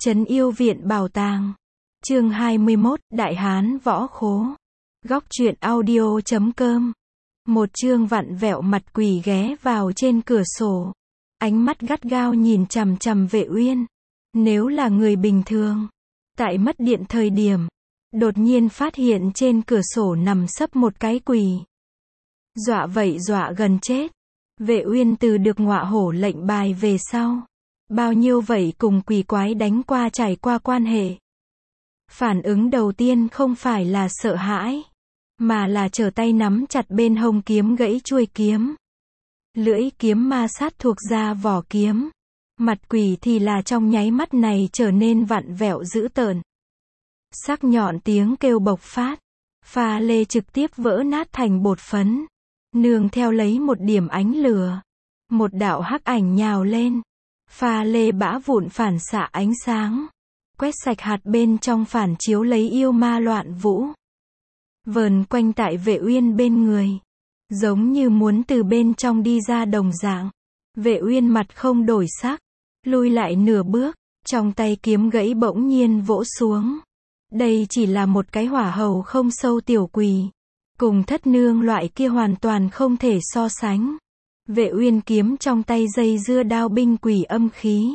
Trấn Yêu Viện Bảo Tàng. Chương 21, Đại Hán Võ Khố. Góc truyện audio.com. Một chương vặn vẹo mặt quỷ ghé vào trên cửa sổ. Ánh mắt gắt gao nhìn chằm chằm Vệ Uyên. Nếu là người bình thường, tại mất điện thời điểm, đột nhiên phát hiện trên cửa sổ nằm sấp một cái quỷ. Dọa vậy dọa gần chết. Vệ Uyên từ được ngọa hổ lệnh bài về sau, bao nhiêu vậy cùng quỷ quái đánh qua trải qua quan hệ. Phản ứng đầu tiên không phải là sợ hãi, mà là trở tay nắm chặt bên hông kiếm gãy chuôi kiếm. Lưỡi kiếm ma sát thuộc ra vỏ kiếm. Mặt quỷ thì là trong nháy mắt này trở nên vặn vẹo dữ tợn. Sắc nhọn tiếng kêu bộc phát. Pha lê trực tiếp vỡ nát thành bột phấn. Nương theo lấy một điểm ánh lửa. Một đạo hắc ảnh nhào lên. Pha lê bã vụn phản xạ ánh sáng. Quét sạch hạt bên trong phản chiếu lấy yêu ma loạn vũ. Vờn quanh tại Vệ Uyên bên người. Giống như muốn từ bên trong đi ra đồng dạng. Vệ Uyên mặt không đổi sắc. Lui lại nửa bước. Trong tay kiếm gãy bỗng nhiên vỗ xuống. Đây chỉ là một cái hỏa hầu không sâu tiểu quỷ. Cùng thất nương loại kia hoàn toàn không thể so sánh. Vệ Uyên kiếm trong tay dây dưa đao binh quỷ âm khí.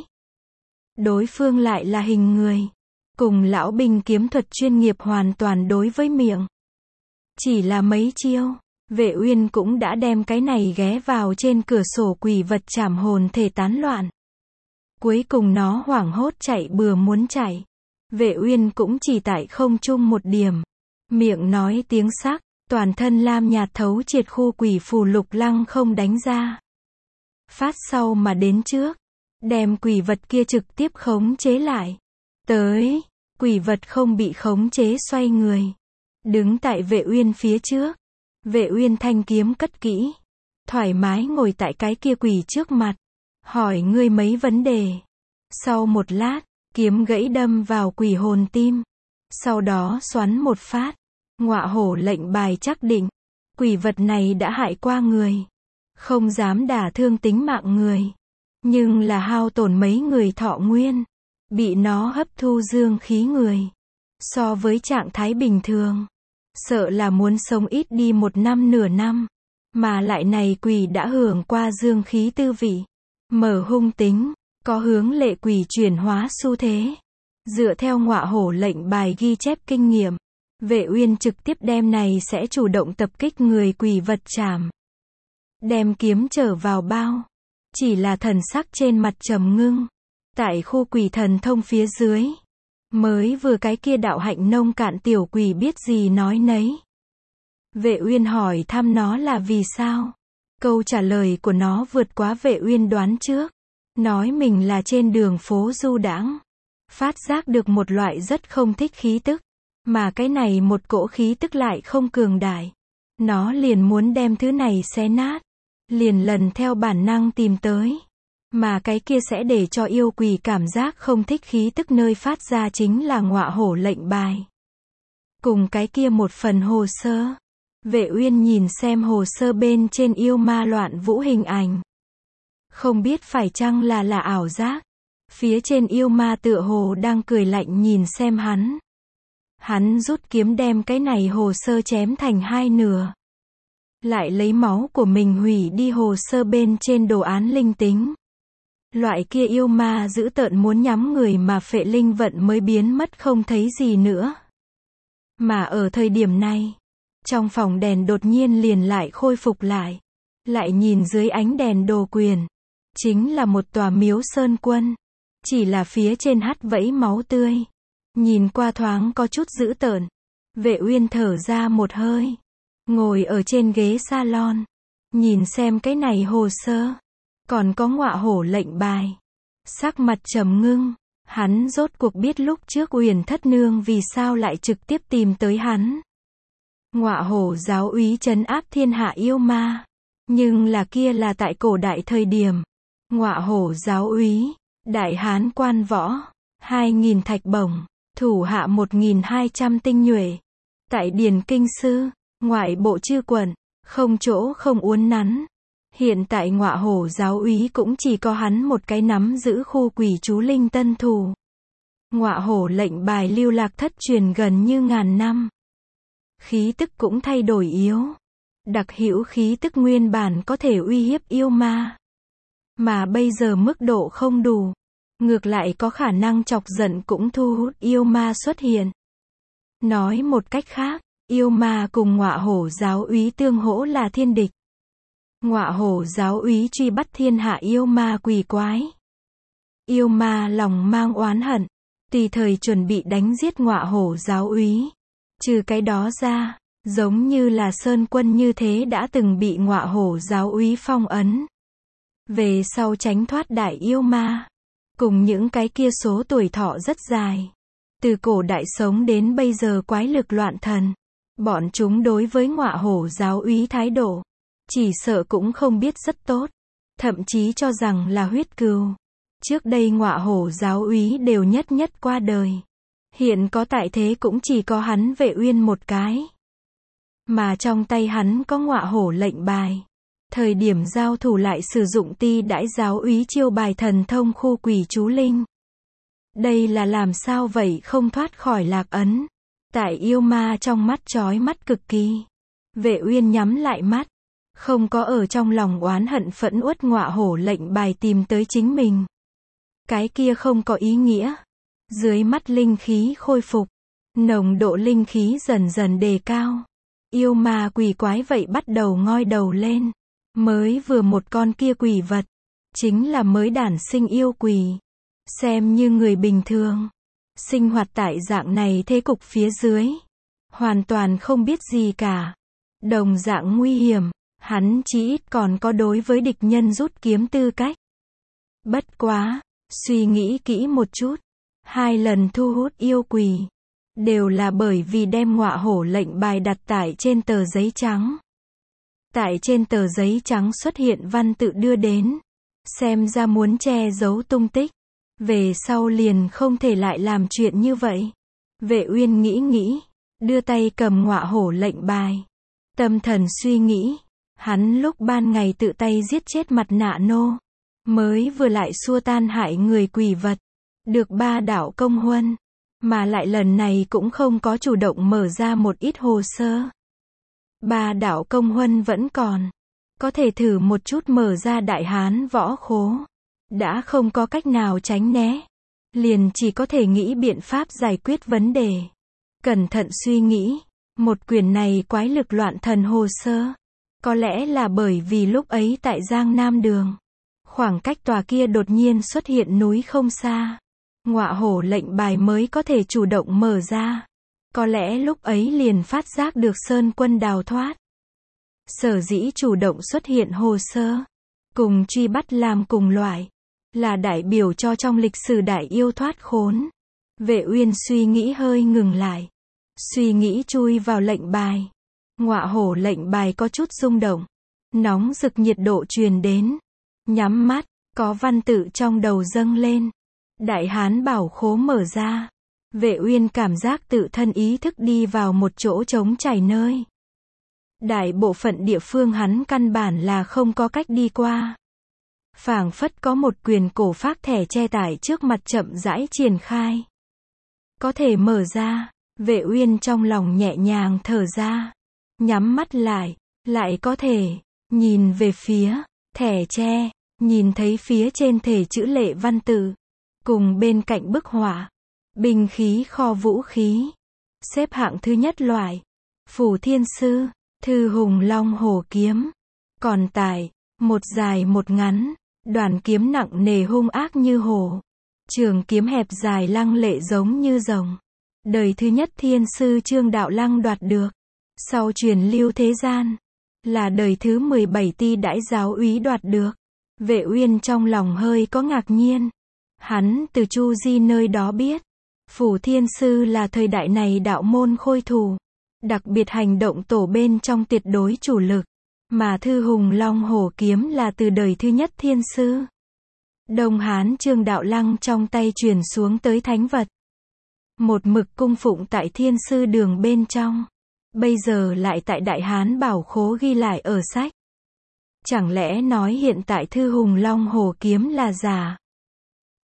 Đối phương lại là hình người. Cùng lão binh kiếm thuật chuyên nghiệp hoàn toàn đối với miệng. Chỉ là mấy chiêu, Vệ Uyên cũng đã đem cái này ghé vào trên cửa sổ quỷ vật chảm hồn thể tán loạn. Cuối cùng nó hoảng hốt chạy bừa muốn chạy. Vệ Uyên cũng chỉ tại không trung một điểm. Miệng nói tiếng sắc, toàn thân lam nhạt thấu triệt khu quỷ phù lục lăng không đánh ra. Phát sau mà đến trước. Đem quỷ vật kia trực tiếp khống chế lại. Tới, quỷ vật không bị khống chế xoay người. Đứng tại Vệ Uyên phía trước. Vệ Uyên thanh kiếm cất kỹ. Thoải mái ngồi tại cái kia quỷ trước mặt. Hỏi ngươi mấy vấn đề. Sau một lát, kiếm gãy đâm vào quỷ hồn tim. Sau đó xoắn một phát. Ngọa hổ lệnh bài chắc định. Quỷ vật này đã hại qua người. Không dám đả thương tính mạng người. Nhưng là hao tổn mấy người thọ nguyên. Bị nó hấp thu dương khí người. So với trạng thái bình thường. Sợ là muốn sống ít đi 1 năm nửa năm. Mà lại này quỷ đã hưởng qua dương khí tư vị. Mở hung tính. Có hướng lệ quỷ chuyển hóa xu thế. Dựa theo ngọa hổ lệnh bài ghi chép kinh nghiệm. Vệ Uyên trực tiếp đem này sẽ chủ động tập kích người quỷ vật chảm. Đem kiếm trở vào bao. Chỉ là thần sắc trên mặt trầm ngưng. Tại khu quỷ thần thông phía dưới. Mới vừa cái kia đạo hạnh nông cạn tiểu quỷ biết gì nói nấy. Vệ Uyên hỏi thăm nó là vì sao. Câu trả lời của nó vượt quá Vệ Uyên đoán trước. Nói mình là trên đường phố du đãng. Phát giác được một loại rất không thích khí tức. Mà cái này một cỗ khí tức lại không cường đại. Nó liền muốn đem thứ này xé nát. Liền lần theo bản năng tìm tới. Mà cái kia sẽ để cho yêu quỷ cảm giác không thích khí tức nơi phát ra chính là ngọa hổ lệnh bài. Cùng cái kia một phần hồ sơ. Vệ Uyên nhìn xem hồ sơ bên trên yêu ma loạn vũ hình ảnh. Không biết phải chăng là ảo giác. Phía trên yêu ma tựa hồ đang cười lạnh nhìn xem hắn. Hắn rút kiếm đem cái này hồ sơ chém thành 2 nửa. Lại lấy máu của mình hủy đi hồ sơ bên trên đồ án linh tính. Loại kia yêu ma dữ tợn muốn nhắm người mà phệ linh vận mới biến mất không thấy gì nữa. Mà ở thời điểm này, trong phòng đèn đột nhiên liền lại khôi phục lại. Lại nhìn dưới ánh đèn đồ quyền. Chính là một tòa miếu sơn quân. Chỉ là phía trên hắt vẫy máu tươi. Nhìn qua thoáng có chút dữ tợn. Vệ Uyên thở ra một hơi. Ngồi ở trên ghế salon. Nhìn xem cái này hồ sơ. Còn có ngọa hổ lệnh bài. Sắc mặt trầm ngưng. Hắn rốt cuộc biết lúc trước Uyển thất nương vì sao lại trực tiếp tìm tới hắn. Ngọa hổ giáo úy trấn áp thiên hạ yêu ma. Nhưng là kia là tại cổ đại thời điểm. Ngọa hổ giáo úy. Đại hán quan võ. 2.000 thạch bổng. Thủ hạ 1.200 tinh nhuệ. Tại điền kinh sư. Ngoại bộ chư quận. Không chỗ không uốn nắn. Hiện tại ngọa hổ giáo úy cũng chỉ có hắn một cái nắm giữ khu quỷ chú linh tân thủ. Ngọa hổ lệnh bài lưu lạc thất truyền gần như ngàn năm. Khí tức cũng thay đổi yếu. Đặc hữu khí tức nguyên bản có thể uy hiếp yêu ma. Mà bây giờ mức độ không đủ. Ngược lại có khả năng chọc giận cũng thu hút yêu ma xuất hiện. Nói một cách khác, yêu ma cùng ngọa hổ giáo úy tương hỗ là thiên địch. Ngọa hổ giáo úy truy bắt thiên hạ yêu ma quỷ quái. Yêu ma lòng mang oán hận, tùy thời chuẩn bị đánh giết ngọa hổ giáo úy. Trừ cái đó ra, giống như là Sơn Quân như thế đã từng bị ngọa hổ giáo úy phong ấn. Về sau tránh thoát đại yêu ma. Cùng những cái kia số tuổi thọ rất dài. Từ cổ đại sống đến bây giờ quái lực loạn thần. Bọn chúng đối với ngọa hổ giáo úy thái độ, chỉ sợ cũng không biết rất tốt. Thậm chí cho rằng là huyết cừu. Trước đây ngọa hổ giáo úy đều nhất nhất qua đời. Hiện có tại thế cũng chỉ có hắn Vệ Uyên một cái. Mà trong tay hắn có ngọa hổ lệnh bài. Thời điểm giao thủ lại sử dụng ti đãi giáo úy chiêu bài thần thông khu quỷ chú linh. Đây là làm sao vậy không thoát khỏi lạc ấn. Tại yêu ma trong mắt chói mắt cực kỳ. Vệ Uyên nhắm lại mắt. Không có ở trong lòng oán hận phẫn uất ngọa hổ lệnh bài tìm tới chính mình. Cái kia không có ý nghĩa. Dưới mắt linh khí khôi phục. Nồng độ linh khí dần dần đề cao. Yêu ma quỷ quái vậy bắt đầu ngoi đầu lên. Mới vừa một con kia quỷ vật. Chính là mới đản sinh yêu quỷ. Xem như người bình thường. Sinh hoạt tại dạng này thế cục phía dưới. Hoàn toàn không biết gì cả. Đồng dạng nguy hiểm. Hắn chỉ ít còn có đối với địch nhân rút kiếm tư cách. Bất quá. Suy nghĩ kỹ một chút. 2 lần thu hút yêu quỷ. Đều là bởi vì đem ngọa hổ lệnh bài đặt tại trên tờ giấy trắng. Tại trên tờ giấy trắng xuất hiện văn tự đưa đến. Xem ra muốn che giấu tung tích. Về sau liền không thể lại làm chuyện như vậy. Vệ Uyên nghĩ. Đưa tay cầm ngọa hổ lệnh bài. Tâm thần suy nghĩ. Hắn lúc ban ngày tự tay giết chết mặt nạ nô. Mới vừa lại xua tan hại người quỷ vật. Được 3 đạo công huân. Mà lại lần này cũng không có chủ động mở ra một ít hồ sơ. 3 đạo công huân vẫn còn. Có thể thử một chút mở ra đại hán võ khố. Đã không có cách nào tránh né. Liền chỉ có thể nghĩ biện pháp giải quyết vấn đề. Cẩn thận suy nghĩ. Một quyển này quái lực loạn thần hồ sơ. Có lẽ là bởi vì lúc ấy tại Giang Nam Đường. Khoảng cách tòa kia đột nhiên xuất hiện núi không xa. Ngọa hổ lệnh bài mới có thể chủ động mở ra. Có lẽ lúc ấy liền phát giác được Sơn Quân đào thoát. Sở dĩ chủ động xuất hiện hồ sơ. Cùng truy bắt làm cùng loại. Là đại biểu cho trong lịch sử đại yêu thoát khốn. Vệ Uyên suy nghĩ hơi ngừng lại. Suy nghĩ chui vào lệnh bài. Ngọa hổ lệnh bài có chút rung động. Nóng rực nhiệt độ truyền đến. Nhắm mắt, có văn tự trong đầu dâng lên. Đại hán bảo khố mở ra. Vệ Uyên cảm giác tự thân ý thức đi vào một chỗ trống trải nơi. Đại bộ phận địa phương hắn căn bản là không có cách đi qua. Phảng phất có một quyền cổ phác thẻ che tải trước mặt chậm rãi triển khai. Có thể mở ra. Vệ Uyên trong lòng nhẹ nhàng thở ra. Nhắm mắt lại có thể. Nhìn về phía thẻ tre. Nhìn thấy phía trên thể chữ lệ văn tự. Cùng bên cạnh bức họa. Binh khí kho vũ khí. Xếp hạng thứ nhất loại. Phủ Thiên Sư. Thư hùng long hổ kiếm. Còn tài. Một dài một ngắn. Đoàn kiếm nặng nề hung ác như hổ. Trường kiếm hẹp dài lăng lệ giống như rồng. Đời thứ nhất Thiên Sư Trương Đạo Lăng đoạt được. Sau truyền lưu thế gian. Là đời thứ 17 ti đãi giáo úy đoạt được. Vệ Uyên trong lòng hơi có ngạc nhiên. Hắn từ Chu Di nơi đó biết. Phủ Thiên Sư là thời đại này đạo môn khôi thủ. Đặc biệt hành động tổ bên trong tuyệt đối chủ lực. Mà Thư hùng long hổ kiếm là từ đời thứ nhất Thiên Sư. Đông Hán Trương Đạo Lăng trong tay truyền xuống tới thánh vật. Một mực cung phụng tại Thiên Sư đường bên trong. Bây giờ lại tại Đại Hán bảo khố ghi lại ở sách. Chẳng lẽ nói hiện tại Thư hùng long hổ kiếm là giả?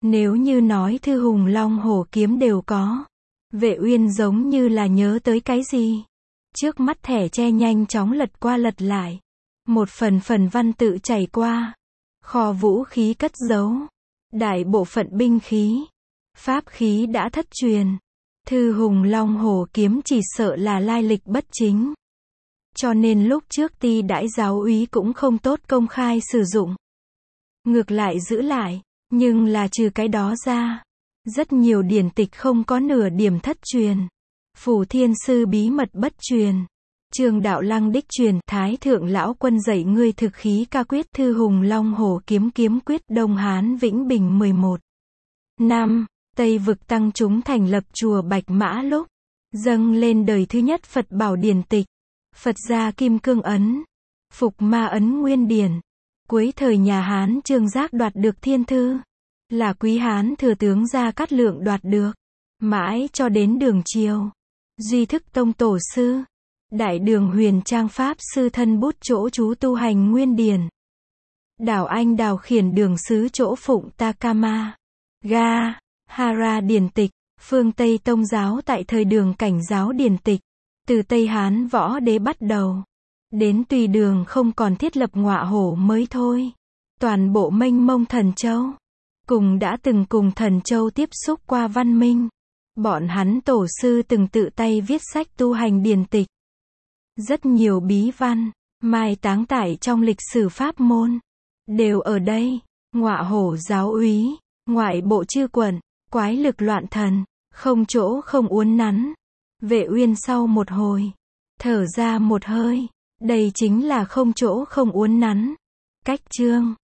Nếu như nói thư hùng long hổ kiếm đều có. Vệ Uyên giống như là nhớ tới cái gì. Trước mắt thẻ tre nhanh chóng lật qua lật lại. Một phần văn tự chảy qua. Kho vũ khí cất giấu. Đại bộ phận binh khí. Pháp khí đã thất truyền. Thư hùng long hổ kiếm chỉ sợ là lai lịch bất chính. Cho nên lúc trước Ti Đãi giáo úy cũng không tốt công khai sử dụng. Ngược lại giữ lại. Nhưng là trừ cái đó ra. Rất nhiều điển tịch không có nửa điểm thất truyền. Phủ Thiên Sư bí mật bất truyền. Trường Đạo Lăng đích truyền. Thái thượng lão quân dạy ngươi thực khí ca quyết. Thư hùng long hổ kiếm kiếm quyết. Đông Hán Vĩnh Bình 11 năm. Tây vực tăng chúng thành lập chùa Bạch Mã lúc dâng lên đời thứ nhất Phật bảo điển tịch. Phật gia Kim Cương Ấn. Phục Ma Ấn Nguyên Điển. Cuối thời nhà Hán Trương Giác đoạt được thiên thư. Là Quý Hán thừa tướng Gia Cát Lượng đoạt được. Mãi cho đến Đường Triều. Duy Thức Tông tổ sư. Đại Đường Huyền Trang Pháp sư thân bút chỗ chú tu hành Nguyên Điển. Đảo Anh Đào khiển đường sứ chỗ phụng Takama. Ga. Hara điển tịch. Phương Tây Tông giáo tại thời Đường Cảnh giáo điển tịch. Từ Tây Hán võ đế bắt đầu. Đến tùy Đường không còn thiết lập ngọa hổ mới thôi. Toàn bộ mênh mông Thần Châu. Cùng đã từng cùng Thần Châu tiếp xúc qua văn minh. Bọn hắn tổ sư từng tự tay viết sách tu hành điển tịch. Rất nhiều bí văn, mai táng tại trong lịch sử pháp môn. Đều ở đây. Ngọa hổ giáo úy, ngoại bộ chư quận, quái lực loạn thần, không chỗ không uốn nắn. Vệ Uyên sau một hồi, thở ra một hơi. Đây chính là không chỗ không uốn nắn. Cách chương